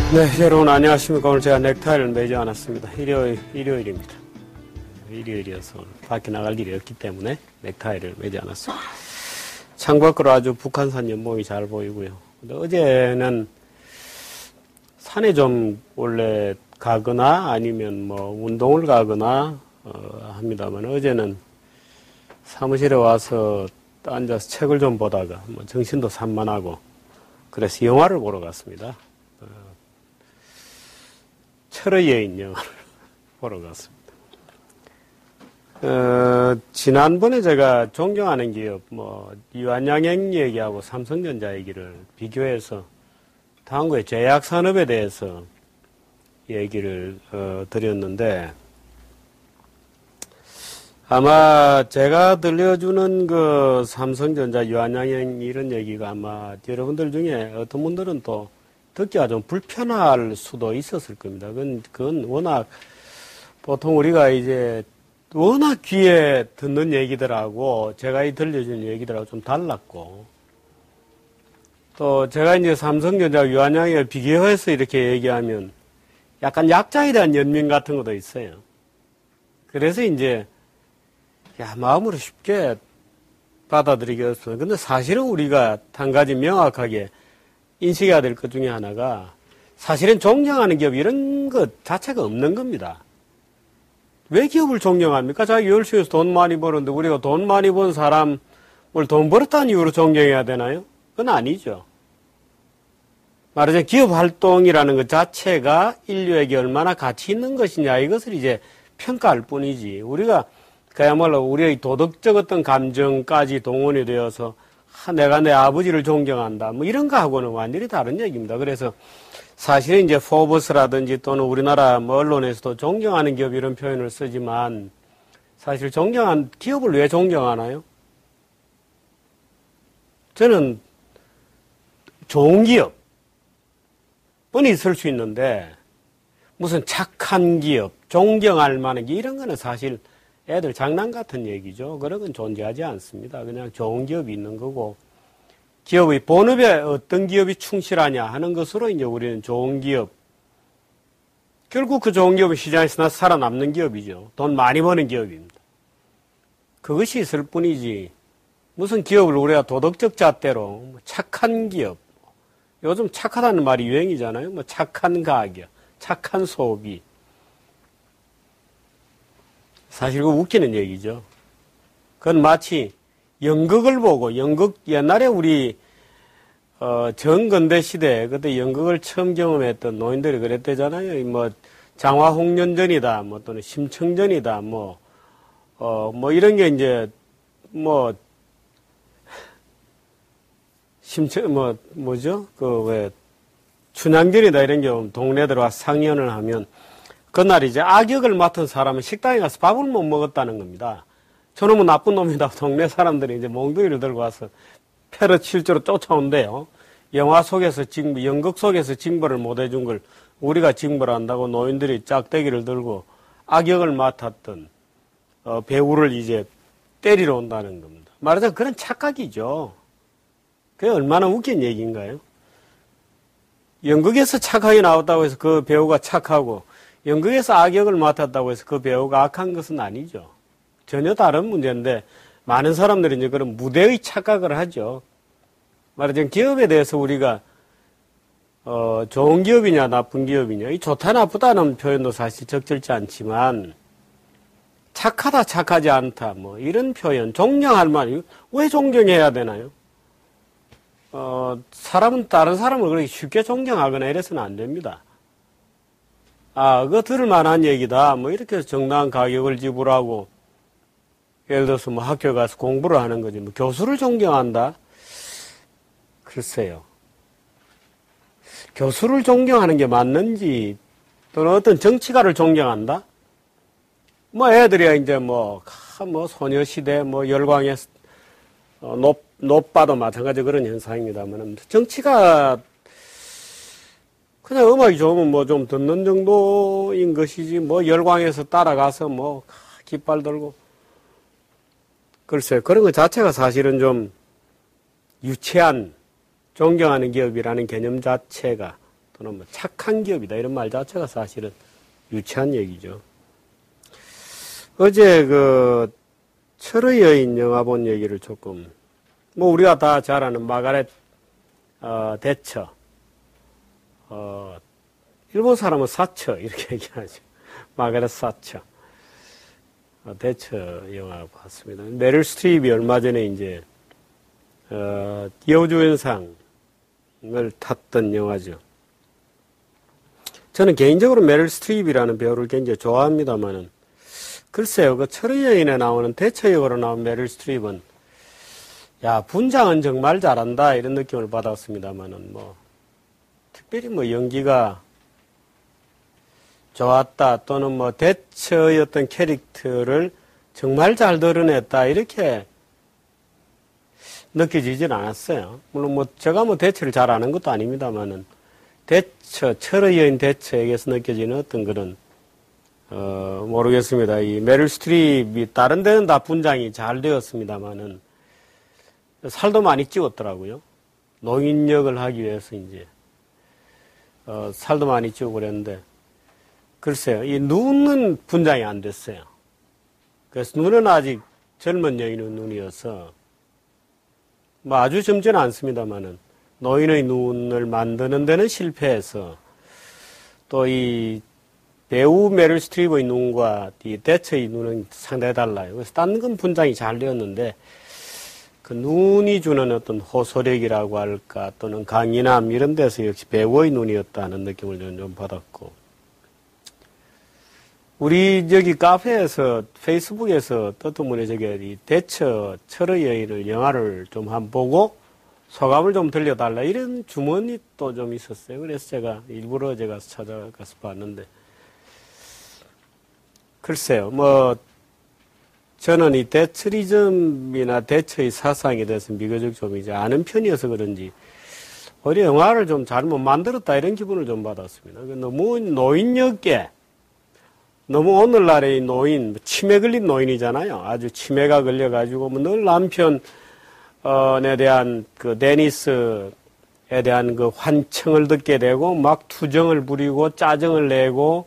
네, 여러분 안녕하십니까. 오늘 제가 넥타이를 매지 않았습니다. 일요일입니다. 일요일이어서 밖에 나갈 일이 없기 때문에 넥타이를 매지 않았습니다. 창밖으로 아주 북한산 연봉이 잘 보이고요. 근데 어제는 산에 좀 원래 가거나 아니면 뭐 운동을 가거나 합니다만 어제는 사무실에 와서 앉아서 책을 좀 보다가 뭐 정신도 산만하고 그래서 영화를 보러 갔습니다. 철의 여인 영화를 보러 갔습니다. 지난번에 제가 존경하는 기업, 유한양행 얘기하고 삼성전자 얘기를 비교해서 당구의 제약산업에 대해서 얘기를 드렸는데, 아마 제가 들려주는 그 삼성전자 유한양행 이런 얘기가 아마 여러분들 중에 어떤 분들은 또 듣기가 좀 불편할 수도 있었을 겁니다. 그건 워낙, 보통 우리가 이제 워낙 귀에 듣는 얘기들하고 제가 들려주는 얘기들하고 좀 달랐고, 또 제가 이제 삼성전자 유한양행을 비교해서 이렇게 얘기하면 약간 약자에 대한 연민 같은 것도 있어요. 그래서 이제, 마음으로 쉽게 받아들이기 어렵습니다. 근데 사실은 우리가 한 가지 명확하게 인식해야 될 것 중에 하나가 사실은 존경하는 기업 이런 것 자체가 없는 겁니다. 왜 기업을 존경합니까? 자기 열심히 해서 돈 많이 버는데 우리가 돈 많이 번 사람을 돈 벌었다는 이유로 존경해야 되나요? 그건 아니죠. 말하자면 기업 활동이라는 것 자체가 인류에게 얼마나 가치 있는 것이냐 이것을 이제 평가할 뿐이지 우리가 그야말로 우리의 도덕적 어떤 감정까지 동원이 되어서 내가 내 아버지를 존경한다. 뭐 이런 거하고는 완전히 다른 얘기입니다. 그래서 사실은 이제 포브스라든지 또는 우리나라 언론에서도 존경하는 기업 이런 표현을 쓰지만 사실 기업을 왜 존경하나요? 저는 좋은 기업은 있을 수 있는데 무슨 착한 기업, 존경할 만한 기업 이런 거는 사실 애들 장난 같은 얘기죠. 그런 건 존재하지 않습니다. 그냥 좋은 기업이 있는 거고, 기업의 본업에 어떤 기업이 충실하냐 하는 것으로 이제 우리는 좋은 기업. 결국 그 좋은 기업은 시장에서 살아남는 기업이죠. 돈 많이 버는 기업입니다. 그것이 있을 뿐이지, 무슨 기업을 우리가 도덕적 잣대로 착한 기업, 요즘 착하다는 말이 유행이잖아요. 착한 가격, 착한 소비. 사실 그거 웃기는 얘기죠. 그건 마치 연극을 보고 옛날에 우리 정근대 시대 그때 연극을 처음 경험했던 노인들이 그랬대잖아요. 장화홍련전이다, 또는 심청전이다, 이런 게 이제 춘향전이다 이런 경우 동네 들어와 상연을 하면 그날 이제 악역을 맡은 사람은 식당에 가서 밥을 못 먹었다는 겁니다. 저놈은 나쁜 놈이다. 동네 사람들이 이제 몽둥이를 들고 와서 패러 실제로 쫓아온대요. 영화 속에서 연극 속에서 징벌을 못 해준 걸 우리가 징벌을 한다고 노인들이 짝대기를 들고 악역을 맡았던 배우를 이제 때리러 온다는 겁니다. 말하자면 그런 착각이죠. 그게 얼마나 웃긴 얘기인가요? 연극에서 착하게 나왔다고 해서 그 배우가 착하고 연극에서 악역을 맡았다고 해서 그 배우가 악한 것은 아니죠. 전혀 다른 문제인데 많은 사람들이 이제 그런 무대의 착각을 하죠. 말하자면 기업에 대해서 우리가 좋은 기업이냐 나쁜 기업이냐 이 좋다 나쁘다는 표현도 사실 적절치 않지만 착하다 착하지 않다 이런 표현 존경할 만 왜 존경해야 되나요? 사람은 다른 사람을 그렇게 쉽게 존경하거나 이래서는 안 됩니다. 그거 들을 만한 얘기다. 이렇게 해서 정당한 가격을 지불하고, 예를 들어서 학교에 가서 공부를 하는 거지. 교수를 존경한다? 글쎄요. 교수를 존경하는 게 맞는지, 또는 어떤 정치가를 존경한다? 애들이야, 이제 소녀시대, 열광의, 높바도 마찬가지 그런 현상입니다만, 정치가, 그냥 음악이 좋으면 좀 듣는 정도인 것이지, 열광해서 따라가서 깃발 들고. 글쎄요. 그런 것 자체가 사실은 좀 유치한 존경하는 기업이라는 개념 자체가 또는 뭐 착한 기업이다 이런 말 자체가 사실은 유치한 얘기죠. 어제 그 철의 여인 영화 본 얘기를 조금 뭐 우리가 다 잘 아는 마가렛 대처 일본 사람은 사처 이렇게 얘기하죠. 마가렛 사처 대처 영화 봤습니다. 메릴 스트립이 얼마 전에 이제 여우주연상을 탔던 영화죠. 저는 개인적으로 메릴 스트립이라는 배우를 굉장히 좋아합니다만은 글쎄요, 그 철의 여인에 나오는 대처 역으로 나온 메릴 스트립은 야 분장은 정말 잘한다 이런 느낌을 받았습니다만은 뭐 특별히 뭐 연기가 좋았다 또는 뭐 대처의 어떤 캐릭터를 정말 잘 드러냈다 이렇게 느껴지진 않았어요. 물론 뭐 제가 뭐 대처를 잘 아는 것도 아닙니다만은 대처 철의 여인 대처에게서 느껴지는 어떤 그런 모르겠습니다. 이 메릴 스트립이 다른 데는 다 분장이 잘 되었습니다만은 살도 많이 찌웠더라고요. 노인 역을 하기 위해서 이제 살도 많이 찌우고 그랬는데 글쎄요, 이 눈은 분장이 안 됐어요. 그래서 눈은 아직 젊은 여인의 눈이어서 뭐 아주 젊지는 않습니다만은 노인의 눈을 만드는 데는 실패해서 또 이 배우 메릴 스트립의 눈과 이 대처의 눈은 상당히 달라요. 그래서 딴 건 분장이 잘 되었는데 그 눈이 주는 어떤 호소력이라고 할까 또는 강인함 이런 데서 역시 배우의 눈이었다는 느낌을 좀 받았고 우리 저기 카페에서 페이스북에서 뜨뜻문에 저기 대처 철의 여인을 영화를 좀 한번 보고 소감을 좀 들려달라 이런 주문이 또 좀 있었어요. 그래서 제가 일부러 제가 찾아가서 봤는데 글쎄요, 뭐, 저는 이 대처리즘이나 대처의 사상에 대해서 비교적 좀 이제 아는 편이어서 그런지, 오히려 영화를 좀 잘못 만들었다 이런 기분을 좀 받았습니다. 너무 노인역계, 너무 오늘날의 노인, 치매 걸린 노인이잖아요. 아주 치매가 걸려가지고, 뭐 늘 남편에 대한 그 데니스에 대한 그 환청을 듣게 되고, 막 투정을 부리고, 짜증을 내고,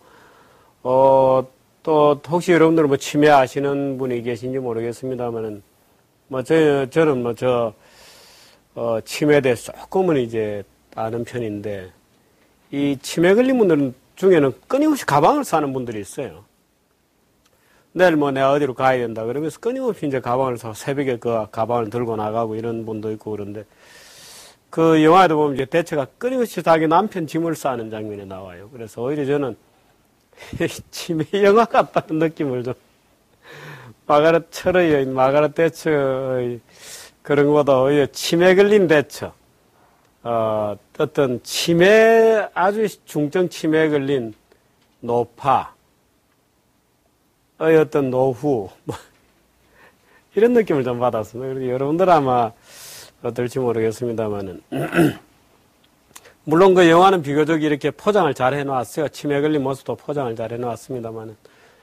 또, 혹시 여러분들 뭐 치매 아시는 분이 계신지 모르겠습니다만은, 저는 치매에 대해서 조금은 이제 아는 편인데, 이 치매 걸린 분들 중에는 끊임없이 가방을 싸는 분들이 있어요. 내일 뭐 내가 어디로 가야 된다 그러면서 끊임없이 이제 가방을 사고 새벽에 그 가방을 들고 나가고 이런 분도 있고 그런데, 그 영화에도 보면 이제 대체가 끊임없이 자기 남편 짐을 싸는 장면이 나와요. 그래서 오히려 저는 치매 영화 같다는 느낌을 좀, 마가렛 철의 여인, 마가렛 대처의 그런 것보다 오히려 치매 걸린 대처, 어떤 치매, 아주 중증 치매에 걸린 노파의 어떤 노후, 이런 느낌을 좀 받았습니다. 그래서 여러분들 아마 어떨지 모르겠습니다만은. 물론 그 영화는 비교적 이렇게 포장을 잘 해놨어요. 치매 걸린 모습도 포장을 잘 해놨습니다만은.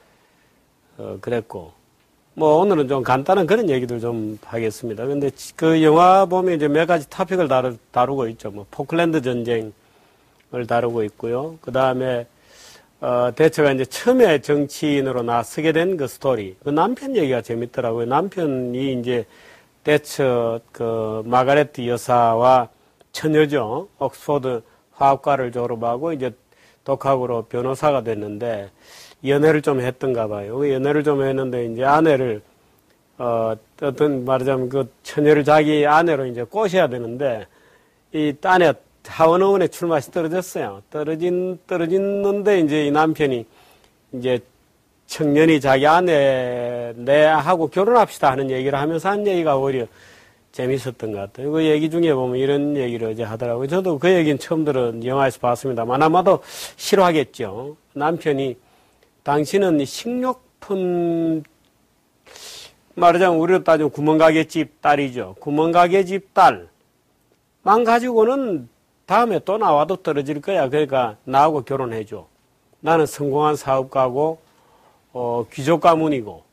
그랬고. 뭐 오늘은 좀 간단한 그런 얘기들 좀 하겠습니다. 근데 그 영화 보면 이제 몇 가지 토픽을 다루고 있죠. 뭐 포클랜드 전쟁을 다루고 있고요. 그 다음에, 대처가 이제 처음에 정치인으로 나서게 된 그 스토리. 그 남편 얘기가 재밌더라고요. 남편이 이제 대처 그 마가렛 여사와 처녀죠. 옥스퍼드 화학과를 졸업하고 이제 독학으로 변호사가 됐는데 연애를 좀 했던가 봐요. 연애를 좀 했는데 이제 아내를 어떤 말하자면 그 처녀를 자기 아내로 이제 꼬셔야 되는데 이 딴에 하원의원에 출마시 떨어졌어요. 떨어졌는데 이제 이 남편이 이제 청년이 자기 아내 내하고 결혼합시다 하는 얘기를 하면서 한 얘기가 오히려 재밌었던 것 같아요. 그 얘기 중에 보면 이런 얘기를 어제 하더라고요. 저도 그 얘기는 처음 영화에서 봤습니다만 아마도 싫어하겠죠. 남편이 당신은 식료품 말하자면 우리로 따지면 구멍가게집 딸이죠. 구멍가게집 딸만 가지고는 다음에 또 나와도 떨어질 거야. 그러니까 나하고 결혼해줘. 나는 성공한 사업가고 귀족 가문이고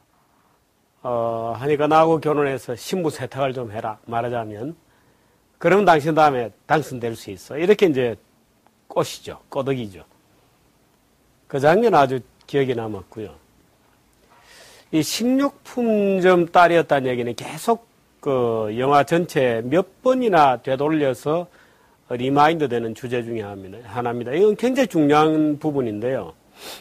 하니까 나하고 결혼해서 신부 세탁을 좀 해라. 말하자면. 그러면 당신 다음에 당선될 수 있어. 이렇게 이제 꽃이죠. 꼬덕이죠. 그 장면 아주 기억에 남았고요. 이 식료품점 딸이었다는 얘기는 계속 그 영화 전체 몇 번이나 되돌려서 리마인드 되는 주제 중에 하나입니다. 이건 굉장히 중요한 부분인데요.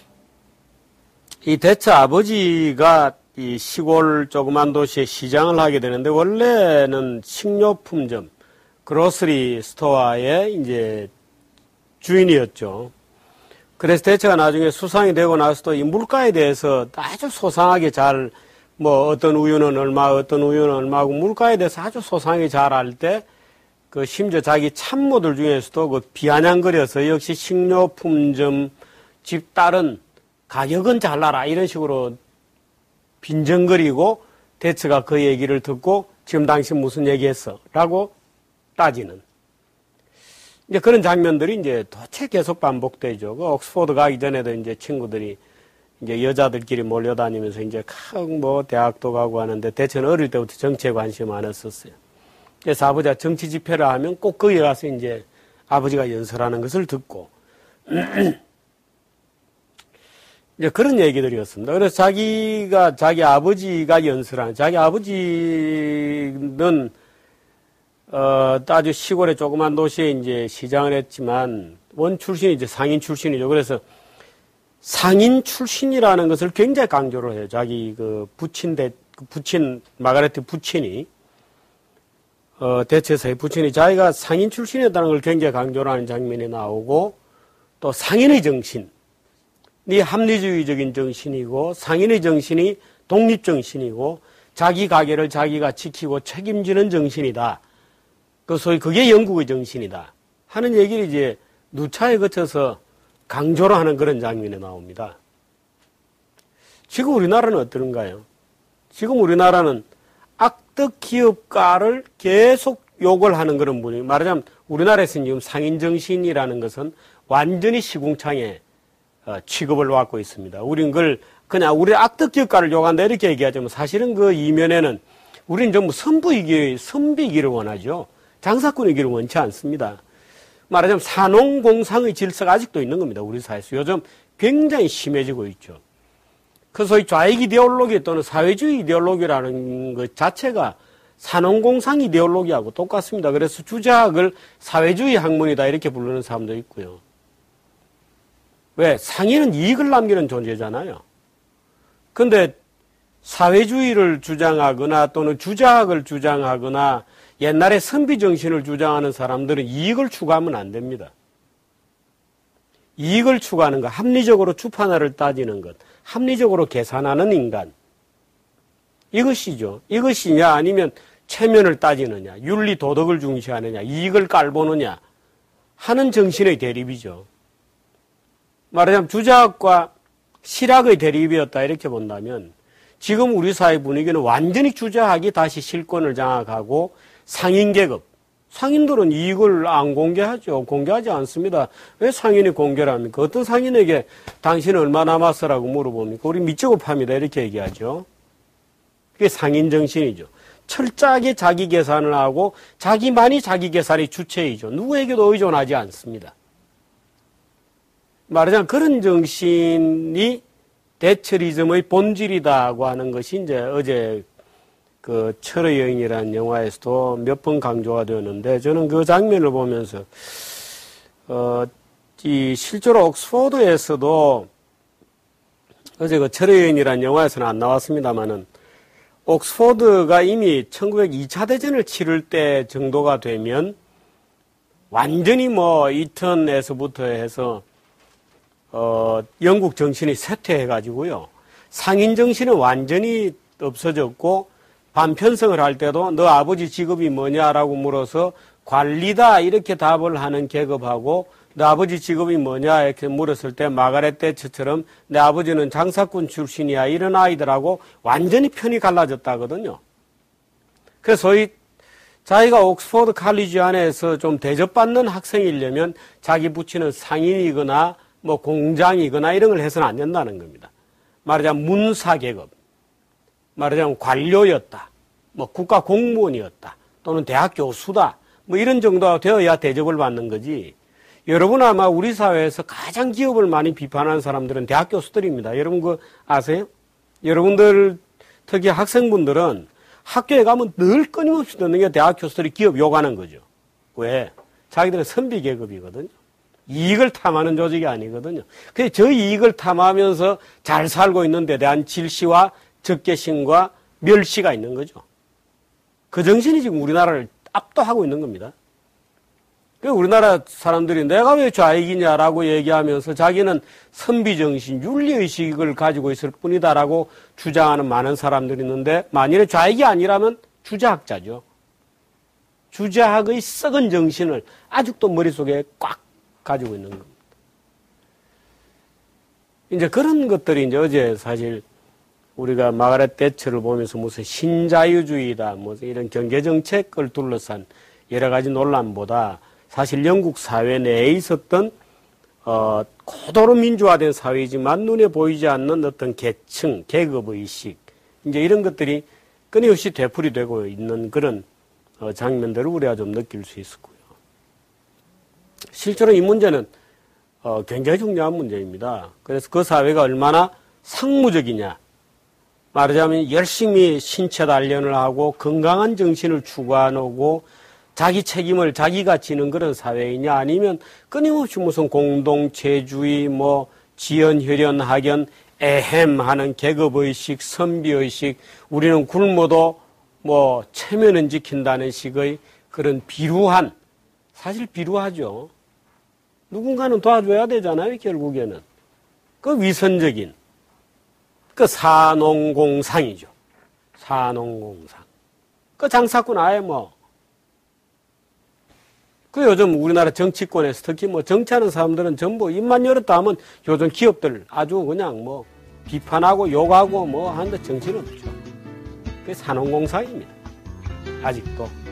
이 대처 아버지가 이 시골 조그만 도시에 시장을 하게 되는데 원래는 식료품점, 그로서리 스토어의 이제 주인이었죠. 그래서 대처가 나중에 수상이 되고 나서도 이 물가에 대해서 아주 소상하게 잘, 뭐 어떤 우유는 얼마, 어떤 우유는 얼마고 물가에 대해서 아주 소상하게 잘 알 때, 그 심지어 자기 참모들 중에서도 그 비아냥거려서 역시 식료품점 집 딸은 가격은 잘나라 이런 식으로 빈정거리고 대처가 그 얘기를 듣고 지금 당신 무슨 얘기했어? 라고 따지는. 이제 그런 장면들이 이제 도체 계속 반복되죠. 그 옥스포드 가기 전에도 이제 친구들이 이제 여자들끼리 몰려다니면서 이제 뭐 대학도 가고 하는데 대체는 어릴 때부터 정치에 관심이 많았었어요. 그래서 아버지가 정치 집회를 하면 꼭 거기에 가서 이제 아버지가 연설하는 것을 듣고 이제 그런 얘기들이었습니다. 그래서 자기 아버지가 연설하는, 자기 아버지는, 아주 시골의 조그만 도시에 이제 시장을 했지만, 원 출신이 이제 상인 출신이죠. 그래서 상인 출신이라는 것을 굉장히 강조를 해요. 자기 마가레트 부친이, 대체사의 부친이 자기가 상인 출신이었다는 걸 굉장히 강조를 하는 장면이 나오고, 또 상인의 정신, 이 합리주의적인 정신이고 상인의 정신이 독립정신이고 자기 가게를 자기가 지키고 책임지는 정신이다. 그 소위 그게 영국의 정신이다. 하는 얘기를 이제 누차에 거쳐서 강조를 하는 그런 장면이 나옵니다. 지금 우리나라는 어떤가요? 지금 우리나라는 악덕 기업가를 계속 욕을 하는 그런 분이, 말하자면 우리나라에서는 지금 상인정신이라는 것은 완전히 시궁창에 취급을 받고 있습니다. 우린 그걸 그냥 우리 악덕 기업가를 욕한다 이렇게 얘기하지만 사실은 그 이면에는 우리는 전부 선비이기를 원하죠. 장사꾼이기를 원치 않습니다. 말하자면 산농공상의 질서가 아직도 있는 겁니다. 우리 사회에서. 요즘 굉장히 심해지고 있죠. 그 소위 좌익 이데올로기 또는 사회주의 이데올로기라는 것 자체가 산농공상 이데올로기하고 똑같습니다. 그래서 주자학을 사회주의 학문이다 이렇게 부르는 사람도 있고요. 왜? 상인은 이익을 남기는 존재잖아요. 근데 사회주의를 주장하거나 또는 주자학을 주장하거나 옛날에 선비정신을 주장하는 사람들은 이익을 추구하면 안 됩니다. 이익을 추구하는 것, 합리적으로 주판화를 따지는 것, 합리적으로 계산하는 인간. 이것이죠. 이것이냐 아니면 체면을 따지느냐, 윤리 도덕을 중시하느냐, 이익을 깔보느냐 하는 정신의 대립이죠. 말하자면 주자학과 실학의 대립이었다 이렇게 본다면 지금 우리 사회 분위기는 완전히 주자학이 다시 실권을 장악하고 상인계급, 상인들은 이익을 안 공개하죠. 공개하지 않습니다. 왜 상인이 공개를 합니까? 어떤 상인에게 당신은 얼마 남았어라고 물어봅니까? 우리 밑작업합니다 이렇게 얘기하죠. 그게 상인정신이죠. 철저하게 자기 계산을 하고 자기만이 자기 계산의 주체이죠. 누구에게도 의존하지 않습니다. 말하자면 그런 정신이 대처리즘의 본질이다고 하는 것이 이제 어제 그 철의 여인이라는 영화에서도 몇 번 강조가 되었는데 저는 그 장면을 보면서 실제로 옥스포드에서도 어제 그 철의 여인이라는 영화에서는 안 나왔습니다만은 옥스포드가 이미 1902차 대전을 치를 때 정도가 되면 완전히 뭐 이턴에서부터 해서 영국 정신이 쇠퇴해가지고요. 상인 정신은 완전히 없어졌고 반편성을 할 때도 너 아버지 직업이 뭐냐라고 물어서 관리다 이렇게 답을 하는 계급하고 너 아버지 직업이 뭐냐 이렇게 물었을 때 마가렛 대처처럼 내 아버지는 장사꾼 출신이야 이런 아이들하고 완전히 편이 갈라졌다거든요. 그래서 소위 자기가 옥스포드 칼리지 안에서 좀 대접받는 학생이려면 자기 부친은 상인이거나 뭐 공장이거나 이런 걸 해서는 안 된다는 겁니다. 말하자면 문사계급, 말하자면 관료였다, 뭐 국가 공무원이었다, 또는 대학 교수다, 뭐 이런 정도가 되어야 대접을 받는 거지. 여러분 아마 우리 사회에서 가장 기업을 많이 비판하는 사람들은 대학 교수들입니다. 여러분 그거 아세요? 여러분들 특히 학생분들은 학교에 가면 늘 끊임없이 듣는 게 대학 교수들이 기업 욕하는 거죠. 왜? 자기들은 선비 계급이거든요. 이익을 탐하는 조직이 아니거든요. 그래서 저 이익을 탐하면서 잘 살고 있는 데 대한 질시와 적개심과 멸시가 있는 거죠. 그 정신이 지금 우리나라를 압도하고 있는 겁니다. 우리나라 사람들이 내가 왜 좌익이냐라고 얘기하면서 자기는 선비정신, 윤리의식을 가지고 있을 뿐이다라고 주장하는 많은 사람들이 있는데 만일에 좌익이 아니라면 주자학자죠. 주자학의 썩은 정신을 아직도 머릿속에 꽉 가지고 있는 겁니다. 이제 그런 것들이 이제 어제 사실 우리가 마가렛 대처를 보면서 무슨 신자유주의다, 뭐 이런 경제정책을 둘러싼 여러 가지 논란보다 사실 영국 사회 내에 있었던 고도로 민주화된 사회이지만 눈에 보이지 않는 어떤 계층, 계급의식 이제 이런 것들이 끊임없이 되풀이되고 있는 그런 장면들을 우리가 좀 느낄 수 있었고요. 실제로 이 문제는 굉장히 중요한 문제입니다. 그래서 그 사회가 얼마나 상무적이냐, 말하자면 열심히 신체 단련을 하고 건강한 정신을 추구하고 자기 책임을 자기가 지는 그런 사회이냐, 아니면 끊임없이 무슨 공동체주의, 뭐 지연, 혈연, 학연, 애헴하는 계급의식, 선비의식, 우리는 굶어도 뭐 체면은 지킨다는 식의 그런 비루한, 사실 비루하죠. 누군가는 도와줘야 되잖아요, 결국에는. 그 위선적인, 그 사농공상이죠. 사농공상. 그 장사꾼 아예 뭐, 그 요즘 우리나라 정치권에서 특히 뭐 정치하는 사람들은 전부 입만 열었다 하면 요즘 기업들 아주 그냥 뭐 비판하고 욕하고 뭐 하는데 정신은 없죠. 그게 산업공사입니다. 아직도.